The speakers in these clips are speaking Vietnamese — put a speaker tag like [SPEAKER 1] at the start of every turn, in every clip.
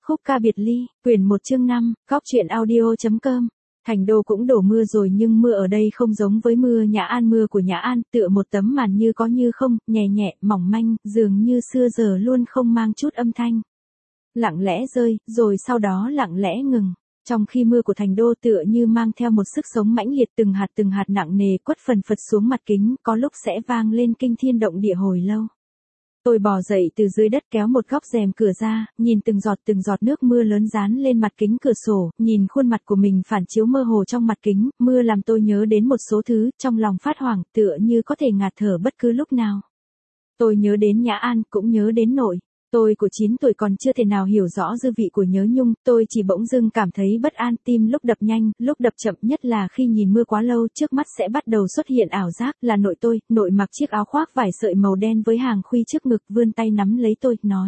[SPEAKER 1] Khúc ca biệt ly, quyển 1 chương 5, góc truyện audio.com. Thành đô cũng đổ mưa rồi nhưng mưa ở đây không giống với mưa Nhã An. Mưa của Nhã An tựa một tấm màn như có như không, nhẹ nhẹ, mỏng manh, dường như xưa giờ luôn không mang chút âm thanh. Lặng lẽ rơi, rồi sau đó lặng lẽ ngừng. Trong khi mưa của thành đô tựa như mang theo một sức sống mãnh liệt, từng hạt nặng nề quất phần phật xuống mặt kính, có lúc sẽ vang lên kinh thiên động địa hồi lâu. Tôi bò dậy từ dưới đất kéo một góc rèm cửa ra, nhìn từng giọt nước mưa lớn dán lên mặt kính cửa sổ, nhìn khuôn mặt của mình phản chiếu mơ hồ trong mặt kính, mưa làm tôi nhớ đến một số thứ, trong lòng phát hoảng, tựa như có thể ngạt thở bất cứ lúc nào. Tôi nhớ đến Nhã An, cũng nhớ đến nội. Tôi của 9 tuổi còn chưa thể nào hiểu rõ dư vị của nhớ nhung, tôi chỉ bỗng dưng cảm thấy bất an, tim lúc đập nhanh, lúc đập chậm, nhất là khi nhìn mưa quá lâu, trước mắt sẽ bắt đầu xuất hiện ảo giác, là nội tôi, nội mặc chiếc áo khoác vải sợi màu đen với hàng khuy trước ngực, vươn tay nắm lấy tôi, nói: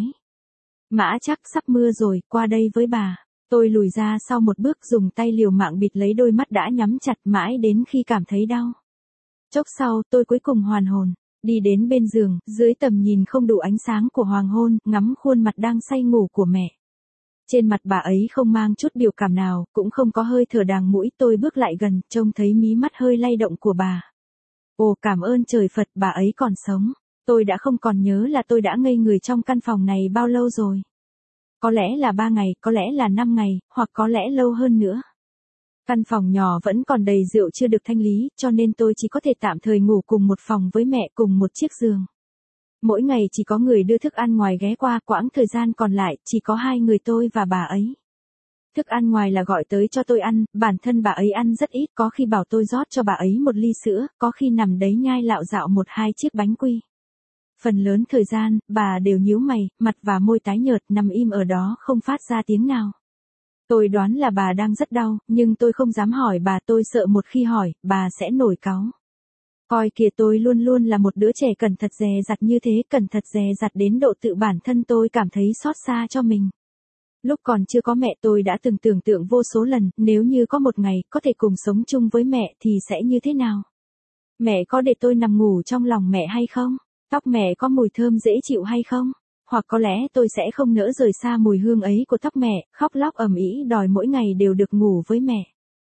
[SPEAKER 1] "Mã Trác, sắp mưa rồi, qua đây với bà." Tôi lùi ra sau một bước, dùng tay liều mạng bịt lấy đôi mắt đã nhắm chặt, mãi đến khi cảm thấy đau. Chốc sau, tôi cuối cùng hoàn hồn. Đi đến bên giường, dưới tầm nhìn không đủ ánh sáng của hoàng hôn, ngắm khuôn mặt đang say ngủ của mẹ. Trên mặt bà ấy không mang chút biểu cảm nào, cũng không có hơi thở đàng mũi. Tôi bước lại gần, trông thấy mí mắt hơi lay động của bà. Ồ, cảm ơn trời Phật, bà ấy còn sống. Tôi đã không còn nhớ là tôi đã ngây người trong căn phòng này bao lâu rồi. Có lẽ là 3 ngày, có lẽ là 5 ngày, hoặc có lẽ lâu hơn nữa. Căn phòng nhỏ vẫn còn đầy rượu chưa được thanh lý, cho nên tôi chỉ có thể tạm thời ngủ cùng một phòng với mẹ, cùng một chiếc giường. Mỗi ngày chỉ có người đưa thức ăn ngoài ghé qua, quãng thời gian còn lại chỉ có 2 người tôi và bà ấy. Thức ăn ngoài là gọi tới cho tôi ăn, bản thân bà ấy ăn rất ít, có khi bảo tôi rót cho bà ấy một ly sữa, có khi nằm đấy nhai lạo dạo 1-2 chiếc bánh quy. Phần lớn thời gian, bà đều nhíu mày, mặt và môi tái nhợt, nằm im ở đó không phát ra tiếng nào. Tôi đoán là bà đang rất đau, nhưng tôi không dám hỏi bà, tôi sợ một khi hỏi, bà sẽ nổi cáu. Coi kìa, tôi luôn luôn là một đứa trẻ cẩn thận dè dặt như thế, cẩn thận dè dặt đến độ tự bản thân tôi cảm thấy xót xa cho mình. Lúc còn chưa có mẹ, tôi đã từng tưởng tượng vô số lần, nếu như có một ngày có thể cùng sống chung với mẹ thì sẽ như thế nào? Mẹ có để tôi nằm ngủ trong lòng mẹ hay không? Tóc mẹ có mùi thơm dễ chịu hay không? Hoặc có lẽ tôi sẽ không nỡ rời xa mùi hương ấy của tóc mẹ, khóc lóc ầm ĩ đòi mỗi ngày đều được ngủ với mẹ.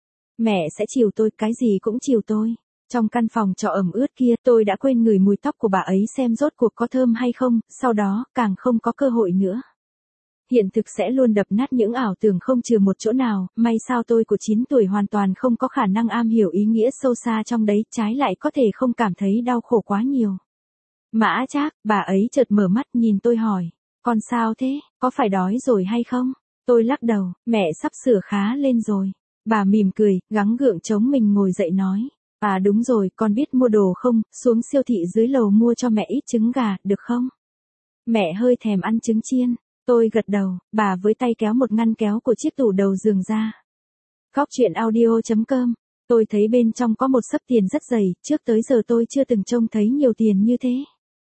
[SPEAKER 1] Mẹ sẽ chiều tôi, cái gì cũng chiều tôi. Trong căn phòng trọ ẩm ướt kia, tôi đã quên ngửi mùi tóc của bà ấy xem rốt cuộc có thơm hay không, sau đó, càng không có cơ hội nữa. Hiện thực sẽ luôn đập nát những ảo tưởng không chừa một chỗ nào, may sao tôi của 9 tuổi hoàn toàn không có khả năng am hiểu ý nghĩa sâu xa trong đấy, trái lại có thể không cảm thấy đau khổ quá nhiều. Mã Trác, bà ấy chợt mở mắt nhìn tôi hỏi: "Con sao thế, có phải đói rồi hay không?" Tôi lắc đầu, mẹ sắp sửa khá lên rồi. Bà mỉm cười, gắng gượng chống mình ngồi dậy nói: "À đúng rồi, con biết mua đồ không, xuống siêu thị dưới lầu mua cho mẹ ít trứng gà, được không? Mẹ hơi thèm ăn trứng chiên." Tôi gật đầu, bà với tay kéo một ngăn kéo của chiếc tủ đầu giường ra. Góc truyện audio.com. Tôi thấy bên trong có một xấp tiền rất dày, trước tới giờ tôi chưa từng trông thấy nhiều tiền như thế.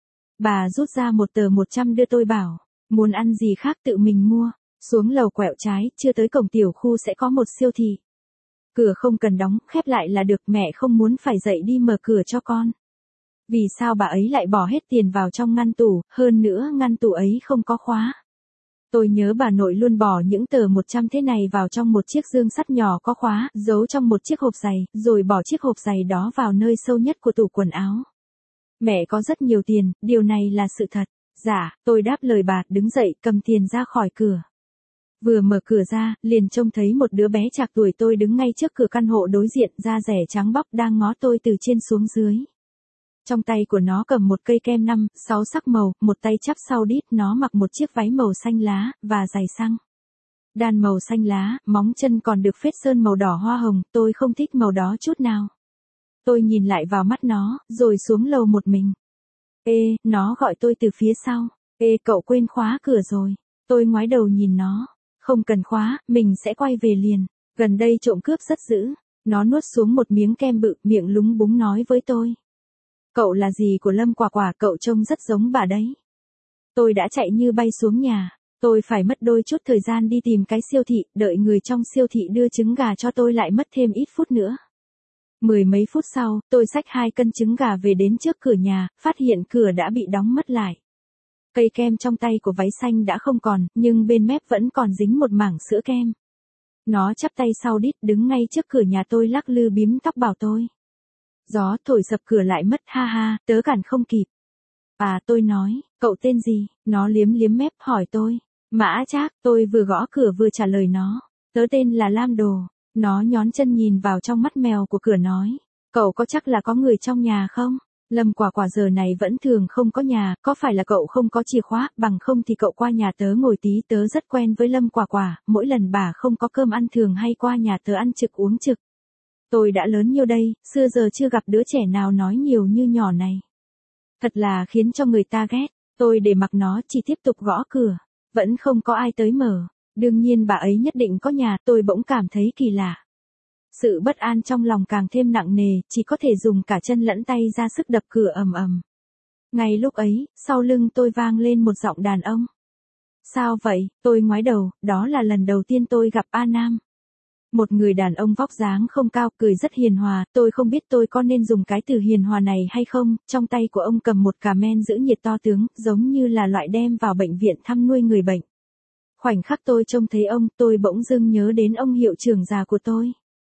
[SPEAKER 1] Bà rút ra một tờ 100 đưa tôi bảo: "Muốn ăn gì khác tự mình mua." Xuống lầu quẹo trái, chưa tới cổng tiểu khu sẽ có một siêu thị. Cửa không cần đóng, khép lại là được, mẹ không muốn phải dậy đi mở cửa cho con. Vì sao bà ấy lại bỏ hết tiền vào trong ngăn tủ, hơn nữa ngăn tủ ấy không có khóa. Tôi nhớ bà nội luôn bỏ những tờ 100 thế này vào trong một chiếc dương sắt nhỏ có khóa, giấu trong một chiếc hộp giày, rồi bỏ chiếc hộp giày đó vào nơi sâu nhất của tủ quần áo. Mẹ có rất nhiều tiền, điều này là sự thật. Dạ, tôi đáp lời bà, đứng dậy, cầm tiền ra khỏi cửa. Vừa mở cửa ra, liền trông thấy một đứa bé trạc tuổi tôi đứng ngay trước cửa căn hộ đối diện, da rẻ trắng bóc đang ngó tôi từ trên xuống dưới. Trong tay của nó cầm một cây kem 5-6 sắc màu, một tay chắp sau đít, nó mặc một chiếc váy màu xanh lá, và giày xăng đan màu xanh lá, móng chân còn được phết sơn màu đỏ hoa hồng, tôi không thích màu đó chút nào. Tôi nhìn lại vào mắt nó, rồi xuống lầu một mình. "Ê," nó gọi tôi từ phía sau. "Ê, cậu quên khóa cửa rồi." Tôi ngoái đầu nhìn nó. "Không cần khóa, mình sẽ quay về liền. Gần đây trộm cướp rất dữ." Nó nuốt xuống một miếng kem bự, miệng lúng búng nói với tôi: "Cậu là gì của Lâm Quả Quả, cậu trông rất giống bà đấy." Tôi đã chạy như bay xuống nhà. Tôi phải mất đôi chút thời gian đi tìm cái siêu thị, đợi người trong siêu thị đưa trứng gà cho tôi lại mất thêm ít phút nữa. 10 mấy phút sau, tôi xách 2 cân trứng gà về đến trước cửa nhà, phát hiện cửa đã bị đóng mất lại. Cây kem trong tay của váy xanh đã không còn, nhưng bên mép vẫn còn dính một mảng sữa kem. Nó chắp tay sau đít đứng ngay trước cửa nhà tôi lắc lư bím tóc bảo tôi. Gió thổi sập cửa lại mất, ha ha, tớ cản không kịp. À, tôi nói, cậu tên gì? Nó liếm liếm mép hỏi tôi. Mã Trác, tôi vừa gõ cửa vừa trả lời nó. Tớ tên là Lam Đồ. Nó nhón chân nhìn vào trong mắt mèo của cửa nói. Cậu có chắc là có người trong nhà không? Lâm Quả Quả giờ này vẫn thường không có nhà, có phải là cậu không có chìa khóa, bằng không thì cậu qua nhà tớ ngồi tí, tớ rất quen với Lâm Quả Quả, mỗi lần bà không có cơm ăn thường hay qua nhà tớ ăn trực uống trực. Tôi đã lớn nhiêu đây, xưa giờ chưa gặp đứa trẻ nào nói nhiều như nhỏ này. Thật là khiến cho người ta ghét, tôi để mặc nó chỉ tiếp tục gõ cửa, vẫn không có ai tới mở, đương nhiên bà ấy nhất định có nhà, tôi bỗng cảm thấy kỳ lạ. Sự bất an trong lòng càng thêm nặng nề, chỉ có thể dùng cả chân lẫn tay ra sức đập cửa ầm ầm. Ngay lúc ấy, sau lưng tôi vang lên một giọng đàn ông. Sao vậy? Tôi ngoái đầu, đó là lần đầu tiên tôi gặp A Nam. Một người đàn ông vóc dáng không cao, cười rất hiền hòa, tôi không biết tôi có nên dùng cái từ hiền hòa này hay không, trong tay của ông cầm một cà men giữ nhiệt to tướng, giống như là loại đem vào bệnh viện thăm nuôi người bệnh. Khoảnh khắc tôi trông thấy ông, tôi bỗng dưng nhớ đến ông hiệu trưởng già của tôi.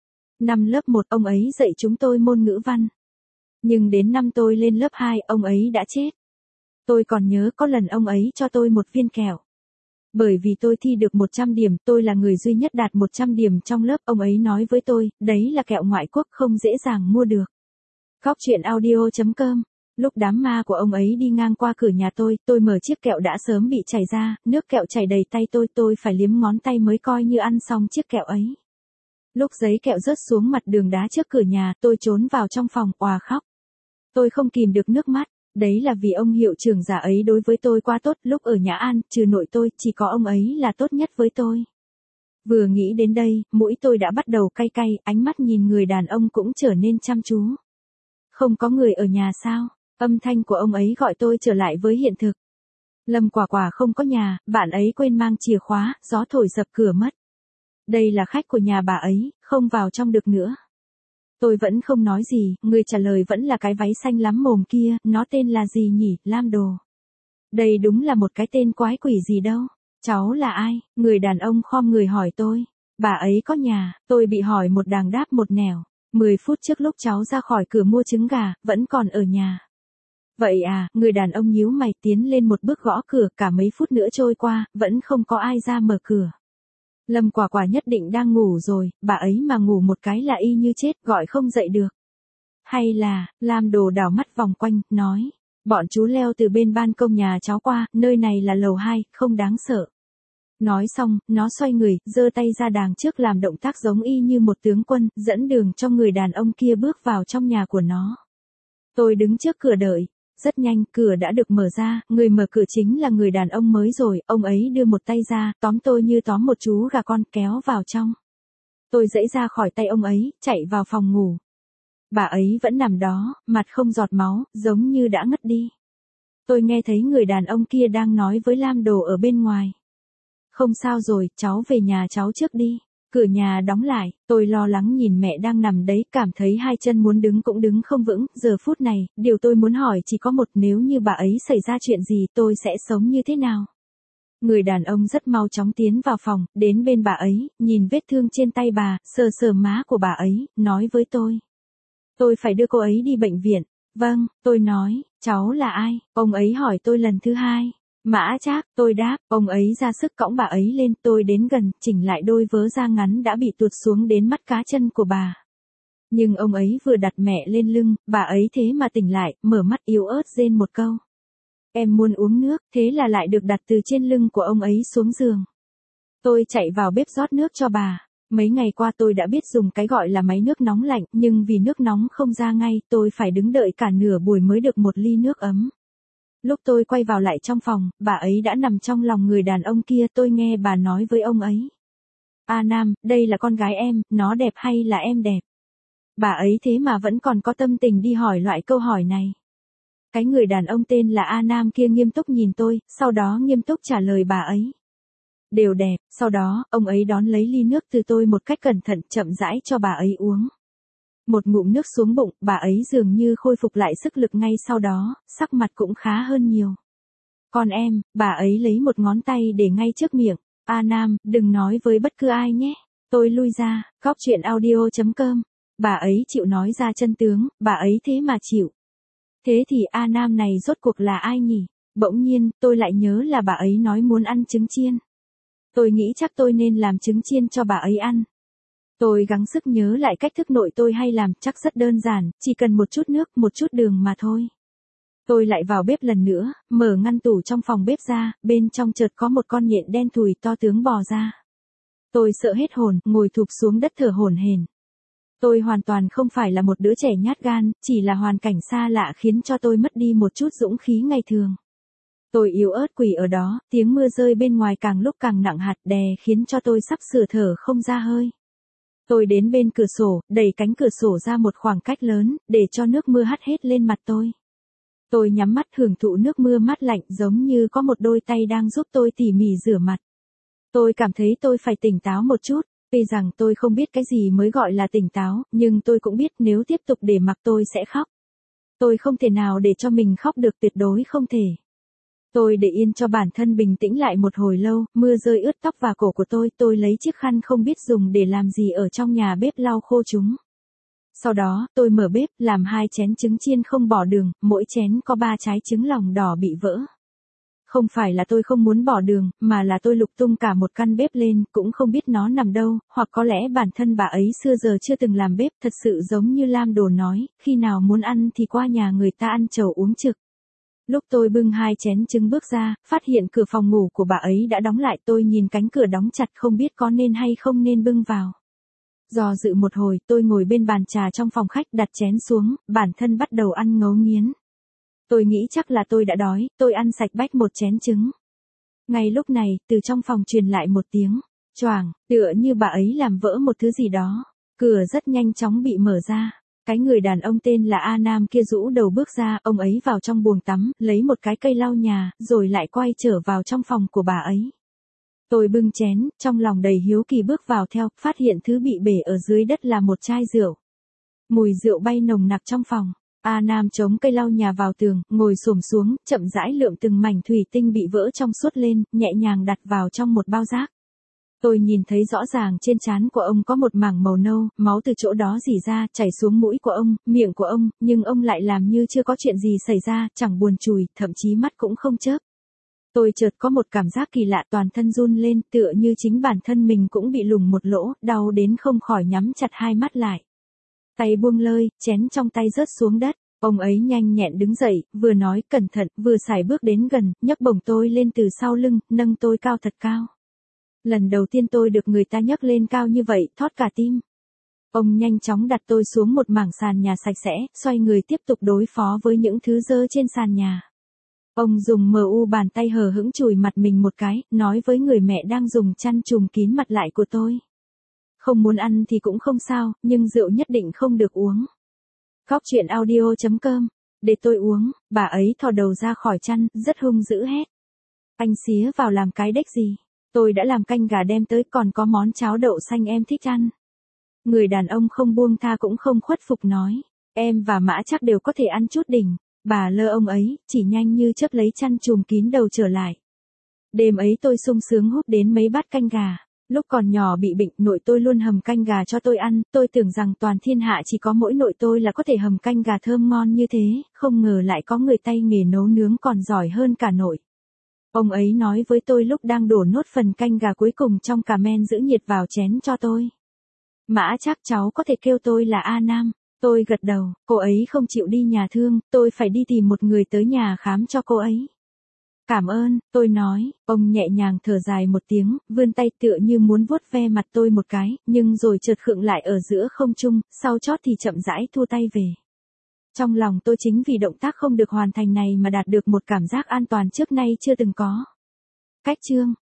[SPEAKER 1] Năm lớp 1, ông ấy dạy chúng tôi môn ngữ văn. Nhưng đến năm tôi lên lớp 2, ông ấy đã chết. Tôi còn nhớ có lần ông ấy cho tôi một viên kẹo. Bởi vì tôi thi được 100 điểm, tôi là người duy nhất đạt 100 điểm trong lớp, ông ấy nói với tôi, đấy là kẹo ngoại quốc không dễ dàng mua được. Góc truyện audio.com. Lúc đám ma của ông ấy đi ngang qua cửa nhà tôi mở chiếc kẹo đã sớm bị chảy ra, nước kẹo chảy đầy tay tôi phải liếm ngón tay mới coi như ăn xong chiếc kẹo ấy. Lúc giấy kẹo rớt xuống mặt đường đá trước cửa nhà, tôi trốn vào trong phòng, òa khóc. Tôi không kìm được nước mắt, đấy là vì ông hiệu trưởng già ấy đối với tôi quá tốt, lúc ở Nhã An, trừ nội tôi, chỉ có ông ấy là tốt nhất với tôi. Vừa nghĩ đến đây, mũi tôi đã bắt đầu cay cay, ánh mắt nhìn người đàn ông cũng trở nên chăm chú. Không có người ở nhà sao? Âm thanh của ông ấy gọi tôi trở lại với hiện thực. Lâm Quả Quả không có nhà, bạn ấy quên mang chìa khóa, gió thổi sập cửa mất. Đây là khách của nhà bà ấy, không vào trong được nữa. Tôi vẫn không nói gì, người trả lời vẫn là cái váy xanh lắm mồm kia, nó tên là gì nhỉ, Lam Đồ. Đây đúng là một cái tên quái quỷ gì đâu. Cháu là ai? Người đàn ông khom người hỏi tôi. Bà ấy có nhà, tôi bị hỏi một đàng đáp một nẻo. 10 phút trước lúc cháu ra khỏi cửa mua trứng gà, vẫn còn ở nhà. Vậy à, người đàn ông nhíu mày tiến lên một bước gõ cửa, cả mấy phút nữa trôi qua, vẫn không có ai ra mở cửa. Lâm Quả Quả nhất định đang ngủ rồi, bà ấy mà ngủ một cái là y như chết, gọi không dậy được. Hay là, Lam Đồ đảo mắt vòng quanh, nói, bọn chú leo từ bên ban công nhà cháu qua, nơi này là lầu 2, không đáng sợ. Nói xong, nó xoay người, giơ tay ra đàng trước làm động tác giống y như một tướng quân, dẫn đường cho người đàn ông kia bước vào trong nhà của nó. Tôi đứng trước cửa đợi. Rất nhanh, cửa đã được mở ra, người mở cửa chính là người đàn ông mới rồi, ông ấy đưa một tay ra, tóm tôi như tóm một chú gà con, kéo vào trong. Tôi giãy ra khỏi tay ông ấy, chạy vào phòng ngủ. Bà ấy vẫn nằm đó, mặt không giọt máu, giống như đã ngất đi. Tôi nghe thấy người đàn ông kia đang nói với Lam Đồ ở bên ngoài. Không sao rồi, cháu về nhà cháu trước đi. Cửa nhà đóng lại, tôi lo lắng nhìn mẹ đang nằm đấy, cảm thấy hai chân muốn đứng cũng đứng không vững, giờ phút này, điều tôi muốn hỏi chỉ có một, nếu như bà ấy xảy ra chuyện gì tôi sẽ sống như thế nào? Người đàn ông rất mau chóng tiến vào phòng, đến bên bà ấy, nhìn vết thương trên tay bà, sờ sờ má của bà ấy, nói với tôi. Tôi phải đưa cô ấy đi bệnh viện. Vâng, tôi nói, cháu là ai? Ông ấy hỏi tôi lần thứ hai. Mã Trác, tôi đáp, ông ấy ra sức cõng bà ấy lên, tôi đến gần, chỉnh lại đôi vớ da ngắn đã bị tuột xuống đến mắt cá chân của bà. Nhưng ông ấy vừa đặt mẹ lên lưng, bà ấy thế mà tỉnh lại, mở mắt yếu ớt rên một câu. Em muốn uống nước, thế là lại được đặt từ trên lưng của ông ấy xuống giường. Tôi chạy vào bếp rót nước cho bà. Mấy ngày qua tôi đã biết dùng cái gọi là máy nước nóng lạnh, nhưng vì nước nóng không ra ngay, tôi phải đứng đợi cả nửa buổi mới được một ly nước ấm. Lúc tôi quay vào lại trong phòng, bà ấy đã nằm trong lòng người đàn ông kia, tôi nghe bà nói với ông ấy. A Nam, đây là con gái em, nó đẹp hay là em đẹp? Bà ấy thế mà vẫn còn có tâm tình đi hỏi loại câu hỏi này. Cái người đàn ông tên là A Nam kia nghiêm túc nhìn tôi, sau đó nghiêm túc trả lời bà ấy. Đều đẹp, sau đó, ông ấy đón lấy ly nước từ tôi một cách cẩn thận, chậm rãi cho bà ấy uống. Một ngụm nước xuống bụng, bà ấy dường như khôi phục lại sức lực ngay sau đó, sắc mặt cũng khá hơn nhiều. Con em, bà ấy lấy một ngón tay để ngay trước miệng. A Nam, đừng nói với bất cứ ai nhé. Tôi lui ra, Cóc truyện audio.com. Bà ấy chịu nói ra chân tướng, bà ấy thế mà chịu. Thế thì A Nam này rốt cuộc là ai nhỉ? Bỗng nhiên, tôi lại nhớ là bà ấy nói muốn ăn trứng chiên. Tôi nghĩ chắc tôi nên làm trứng chiên cho bà ấy ăn. Tôi gắng sức nhớ lại cách thức nội tôi hay làm, chắc rất đơn giản, chỉ cần một chút nước, một chút đường mà thôi. Tôi lại vào bếp lần nữa, mở ngăn tủ trong phòng bếp ra, bên trong chợt có một con nhện đen thùi to tướng bò ra. Tôi sợ hết hồn, ngồi thụp xuống đất thở hổn hển. Tôi hoàn toàn không phải là một đứa trẻ nhát gan, chỉ là hoàn cảnh xa lạ khiến cho tôi mất đi một chút dũng khí ngày thường. Tôi yếu ớt quỳ ở đó, tiếng mưa rơi bên ngoài càng lúc càng nặng hạt đè khiến cho tôi sắp sửa thở không ra hơi. Tôi đến bên cửa sổ, đẩy cánh cửa sổ ra một khoảng cách lớn, để cho nước mưa hắt hết lên mặt tôi. Tôi nhắm mắt hưởng thụ nước mưa mát lạnh giống như có một đôi tay đang giúp tôi tỉ mỉ rửa mặt. Tôi cảm thấy tôi phải tỉnh táo một chút, tuy rằng tôi không biết cái gì mới gọi là tỉnh táo, nhưng tôi cũng biết nếu tiếp tục để mặc tôi sẽ khóc. Tôi không thể nào để cho mình khóc được, tuyệt đối không thể. Tôi để yên cho bản thân bình tĩnh lại một hồi lâu, mưa rơi ướt tóc và cổ của tôi lấy chiếc khăn không biết dùng để làm gì ở trong nhà bếp lau khô chúng. Sau đó, tôi mở bếp, làm 2 chén trứng chiên không bỏ đường, mỗi chén có 3 trái trứng lòng đỏ bị vỡ. Không phải là tôi không muốn bỏ đường, mà là tôi lục tung cả một căn bếp lên, cũng không biết nó nằm đâu, hoặc có lẽ bản thân bà ấy xưa giờ chưa từng làm bếp, thật sự giống như Lam Đồ nói, khi nào muốn ăn thì qua nhà người ta ăn chầu uống trực. Lúc tôi bưng 2 chén trứng bước ra, phát hiện cửa phòng ngủ của bà ấy đã đóng lại, tôi nhìn cánh cửa đóng chặt không biết có nên hay không nên bưng vào. Do dự một hồi, tôi ngồi bên bàn trà trong phòng khách đặt chén xuống, bản thân bắt đầu ăn ngấu nghiến. Tôi nghĩ chắc là tôi đã đói, tôi ăn sạch bách một chén trứng. Ngay lúc này, từ trong phòng truyền lại một tiếng, choàng, tựa như bà ấy làm vỡ một thứ gì đó. Cửa rất nhanh chóng bị mở ra. Cái người đàn ông tên là A Nam kia rũ đầu bước ra, ông ấy vào trong buồng tắm, lấy một cái cây lau nhà, rồi lại quay trở vào trong phòng của bà ấy. Tôi bưng chén, trong lòng đầy hiếu kỳ bước vào theo, phát hiện thứ bị bể ở dưới đất là một chai rượu. Mùi rượu bay nồng nặc trong phòng. A Nam chống cây lau nhà vào tường, ngồi xổm xuống, chậm rãi lượm từng mảnh thủy tinh bị vỡ trong suốt lên, nhẹ nhàng đặt vào trong một bao rác. Tôi nhìn thấy rõ ràng trên trán của ông có một mảng màu nâu, máu từ chỗ đó rỉ ra, chảy xuống mũi của ông, miệng của ông, nhưng ông lại làm như chưa có chuyện gì xảy ra, chẳng buồn chùi, thậm chí mắt cũng không chớp. Tôi chợt có một cảm giác kỳ lạ, toàn thân run lên, tựa như chính bản thân mình cũng bị lủng một lỗ, đau đến không khỏi nhắm chặt hai mắt lại. Tay buông lơi, chén trong tay rớt xuống đất. Ông ấy nhanh nhẹn đứng dậy, vừa nói cẩn thận, vừa sải bước đến gần, nhấc bổng tôi lên từ sau lưng, nâng tôi cao thật cao. Lần đầu tiên tôi được người ta nhấc lên cao như vậy, thót cả tim. Ông nhanh chóng đặt tôi xuống một mảng sàn nhà sạch sẽ, xoay người tiếp tục đối phó với những thứ dơ trên sàn nhà. Ông dùng bàn tay hờ hững chùi mặt mình một cái, nói với người mẹ đang dùng chăn trùm kín mặt lại của tôi. Không muốn ăn thì cũng không sao, nhưng rượu nhất định không được uống. Cóc truyện audio.com. Để tôi uống, bà ấy thò đầu ra khỏi chăn, rất hung dữ hét. Anh xía vào làm cái đếch gì? Tôi đã làm canh gà đem tới, còn có món cháo đậu xanh em thích ăn. Người đàn ông không buông tha cũng không khuất phục nói. Em và Mã chắc đều có thể ăn chút đỉnh. Bà lơ ông ấy, chỉ nhanh như chớp lấy chăn trùm kín đầu trở lại. Đêm ấy tôi sung sướng húp đến mấy bát canh gà. Lúc còn nhỏ bị bệnh, nội tôi luôn hầm canh gà cho tôi ăn, tôi tưởng rằng toàn thiên hạ chỉ có mỗi nội tôi là có thể hầm canh gà thơm ngon như thế, không ngờ lại có người tay nghề nấu nướng còn giỏi hơn cả nội. Ông ấy nói với tôi lúc đang đổ nốt phần canh gà cuối cùng trong cà men giữ nhiệt vào chén cho tôi. Mã chắc cháu có thể kêu tôi là A Nam. Tôi gật đầu, cô ấy không chịu đi nhà thương, tôi phải đi tìm một người tới nhà khám cho cô ấy. Cảm ơn, tôi nói, ông nhẹ nhàng thở dài một tiếng, vươn tay tựa như muốn vuốt ve mặt tôi một cái, nhưng rồi chợt khựng lại ở giữa không trung, sau chót thì chậm rãi thu tay về. Trong lòng tôi chính vì động tác không được hoàn thành này mà đạt được một cảm giác an toàn trước nay chưa từng có. Cách chương